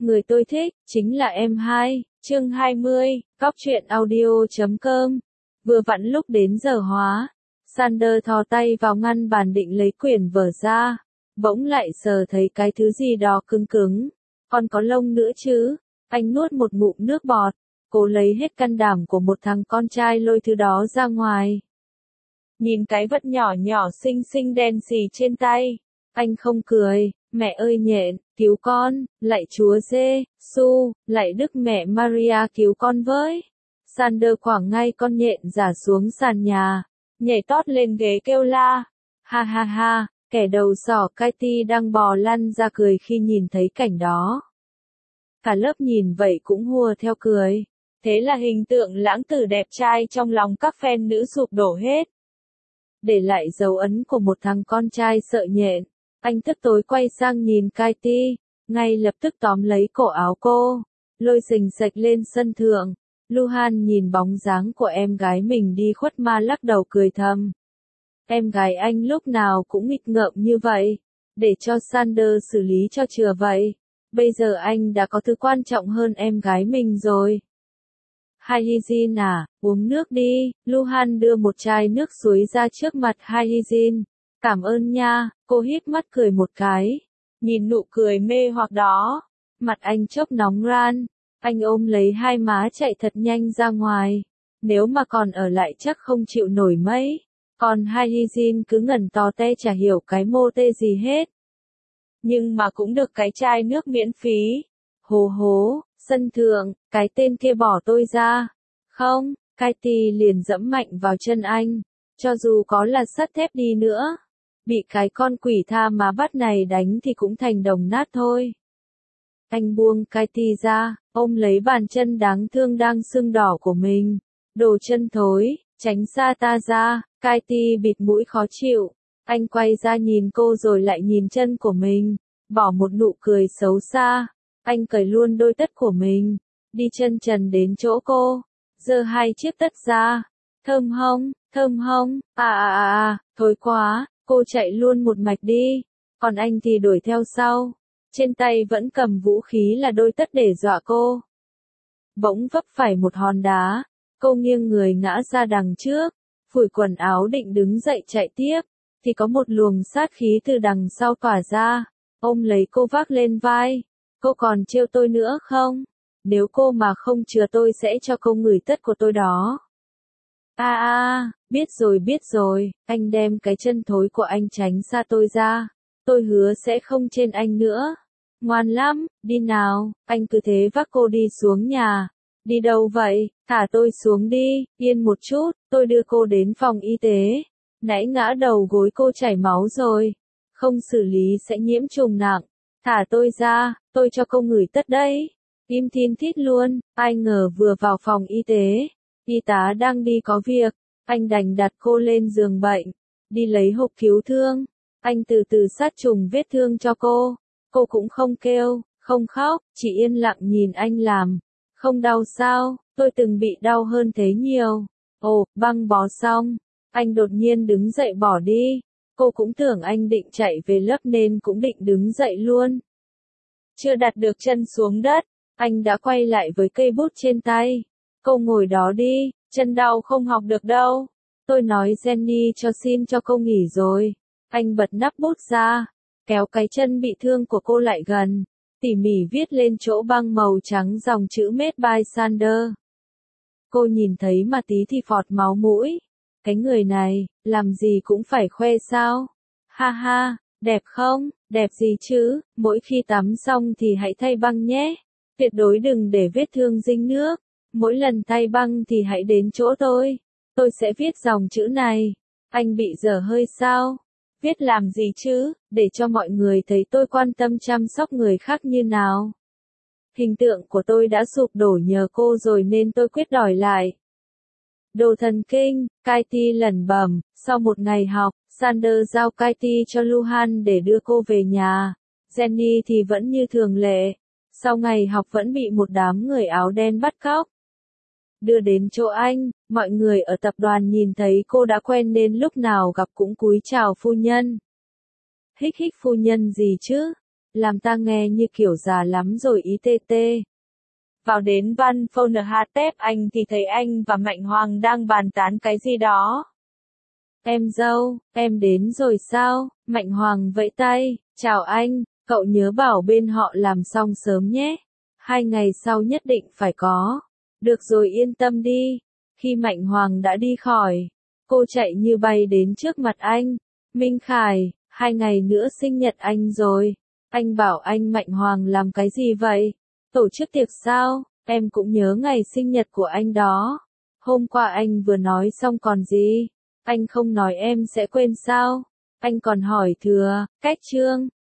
Người tôi thích, chính là em hai. Chương 20, Cóc truyện audio.com. Vừa vặn lúc đến giờ hóa, Sander thò tay vào ngăn bàn định lấy quyển vở ra, bỗng lại sờ thấy cái thứ gì đó cứng cứng. Còn có lông nữa chứ? Anh nuốt một ngụm nước bọt, cố lấy hết can đảm của một thằng con trai lôi thứ đó ra ngoài. Nhìn cái vật nhỏ nhỏ xinh xinh đen xì trên tay, anh không cười. Mẹ ơi nhện, cứu con, lạy Chúa Giê-xu, lạy Đức Mẹ Maria cứu con với. Sander quẳng ngay con nhện giả xuống sàn nhà, nhảy tót lên ghế kêu la. Ha ha ha, kẻ đầu sỏ Katie đang bò lăn ra cười khi nhìn thấy cảnh đó. Cả lớp nhìn vậy cũng hùa theo cười. Thế là hình tượng lãng tử đẹp trai trong lòng các fan nữ sụp đổ hết. Để lại dấu ấn của một thằng con trai sợ nhện. Anh tức tối quay sang nhìn Katie, ngay lập tức tóm lấy cổ áo cô, lôi xình xạch lên sân thượng. Luhan nhìn bóng dáng của em gái mình đi khuất ma lắc đầu cười thầm. Em gái anh lúc nào cũng nghịch ngợm như vậy, để cho Sander xử lý cho chừa vậy. Bây giờ anh đã có thứ quan trọng hơn em gái mình rồi. Hae-jin à, uống nước đi. Luhan đưa một chai nước suối ra trước mặt Hae-jin. Cảm ơn nha, cô híp mắt cười một cái. Nhìn nụ cười mê hoặc đó, mặt anh chốc nóng ran. Anh ôm lấy hai má chạy thật nhanh ra ngoài. Nếu mà còn ở lại chắc không chịu nổi mấy. Còn Hae-jin cứ ngẩn to te chả hiểu cái mô tê gì hết. Nhưng mà cũng được cái chai nước miễn phí. Hố hố, sân thượng, cái tên kia bỏ tôi ra. Không, Katie liền dẫm mạnh vào chân anh. Cho dù có là sắt thép đi nữa, bị cái con quỷ tha má bắt này đánh thì cũng thành đồng nát thôi. Anh buông Katie ra, ôm lấy bàn chân đáng thương đang sưng đỏ của mình. Đồ chân thối, tránh xa ta ra. Katie bịt mũi khó chịu. Anh quay ra nhìn cô rồi lại nhìn chân của mình, bỏ một nụ cười xấu xa. Anh cởi luôn đôi tất của mình, đi chân trần đến chỗ cô, giơ hai chiếc tất ra. Thơm hông, thôi quá. Cô chạy luôn một mạch đi, còn anh thì đuổi theo sau. Trên tay vẫn cầm vũ khí là đôi tất để dọa cô. Bỗng vấp phải một hòn đá, cô nghiêng người ngã ra đằng trước, phủi quần áo định đứng dậy chạy tiếp, thì có một luồng sát khí từ đằng sau tỏa ra, ôm lấy cô vác lên vai. Cô còn trêu tôi nữa không? Nếu cô mà không chừa tôi sẽ cho cô ngửi tất của tôi đó. Biết rồi, anh đem cái chân thối của anh tránh xa tôi ra. Tôi hứa sẽ không trên anh nữa. Ngoan lắm, đi nào, anh cứ thế vác cô đi xuống nhà. Đi đâu vậy? Thả tôi xuống đi, yên một chút, tôi đưa cô đến phòng y tế. Nãy ngã đầu gối cô chảy máu rồi. Không xử lý sẽ nhiễm trùng nặng. Thả tôi ra, tôi cho cô ngửi tất đấy. Im thin thít luôn, ai ngờ vừa vào phòng y tế. Y tá đang đi có việc, anh đành đặt cô lên giường bệnh, đi lấy hộp cứu thương. Anh từ từ sát trùng vết thương cho cô cũng không kêu, không khóc, chỉ yên lặng nhìn anh làm. Không đau sao, tôi từng bị đau hơn thế nhiều. Ồ, băng bó xong, anh đột nhiên đứng dậy bỏ đi. Cô cũng tưởng anh định chạy về lớp nên cũng định đứng dậy luôn. Chưa đặt được chân xuống đất, anh đã quay lại với cây bút trên tay. Cô ngồi đó đi, chân đau không học được đâu. Tôi nói Jenny xin cho cô nghỉ rồi. Anh bật nắp bút ra, kéo cái chân bị thương của cô lại gần, tỉ mỉ viết lên chỗ băng màu trắng dòng chữ Made by Sander. Cô nhìn thấy mà tí thì phọt máu mũi. Cái người này, làm gì cũng phải khoe sao? Ha ha, đẹp không? Đẹp gì chứ, mỗi khi tắm xong thì hãy thay băng nhé. Tuyệt đối đừng để vết thương dính nước. Mỗi lần thay băng thì hãy đến chỗ tôi sẽ viết dòng chữ này. Anh bị dở hơi sao? Viết làm gì chứ, để cho mọi người thấy tôi quan tâm chăm sóc người khác như nào. Hình tượng của tôi đã sụp đổ nhờ cô rồi nên tôi quyết đòi lại. Đồ thần kinh, Katie lẩm bẩm. Sau một ngày học, Sander giao Katie cho Luhan để đưa cô về nhà. Jenny thì vẫn như thường lệ. Sau ngày học vẫn bị một đám người áo đen bắt cóc. Đưa đến chỗ anh, mọi người ở tập đoàn nhìn thấy cô đã quen nên lúc nào gặp cũng cúi chào phu nhân. Hích hích phu nhân gì chứ? làm ta nghe như kiểu già lắm rồi ý tê tê. Vào đến văn phòng NHTF anh thì thấy anh và Mạnh Hoàng đang bàn tán cái gì đó. Em dâu, em đến rồi sao? Mạnh Hoàng vẫy tay, chào anh, cậu nhớ bảo bên họ làm xong sớm nhé. 2 ngày sau nhất định phải có. Được rồi yên tâm đi. Khi Mạnh Hoàng đã đi khỏi, cô chạy như bay đến trước mặt anh. Minh Khải, 2 ngày nữa sinh nhật anh rồi. Anh bảo anh Mạnh Hoàng làm cái gì vậy? Tổ chức tiệc sao? Em cũng nhớ ngày sinh nhật của anh đó. Hôm qua anh vừa nói xong còn gì? Anh không nói em sẽ quên sao? Anh còn hỏi thừa, cách Trương,